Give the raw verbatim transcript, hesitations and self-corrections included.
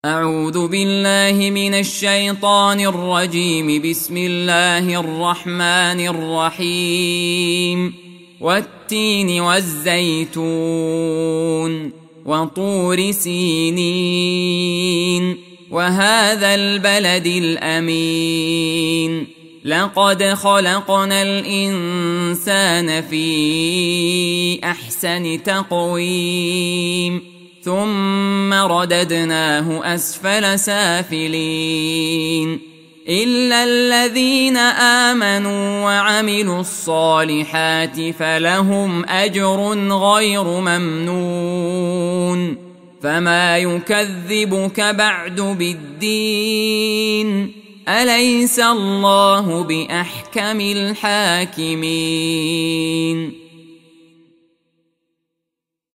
أعوذ بالله من الشيطان الرجيم. بسم الله الرحمن الرحيم. والتين والزيتون وطور سينين وهذا البلد الأمين لقد خلقنا الإنسان في أحسن تقويم ثم رددناه أسفل سافلين إلا الذين آمنوا وعملوا الصالحات فلهم أجر غير ممنون. فما يكذبك بعد بالدين أليس الله بأحكم الحاكمين.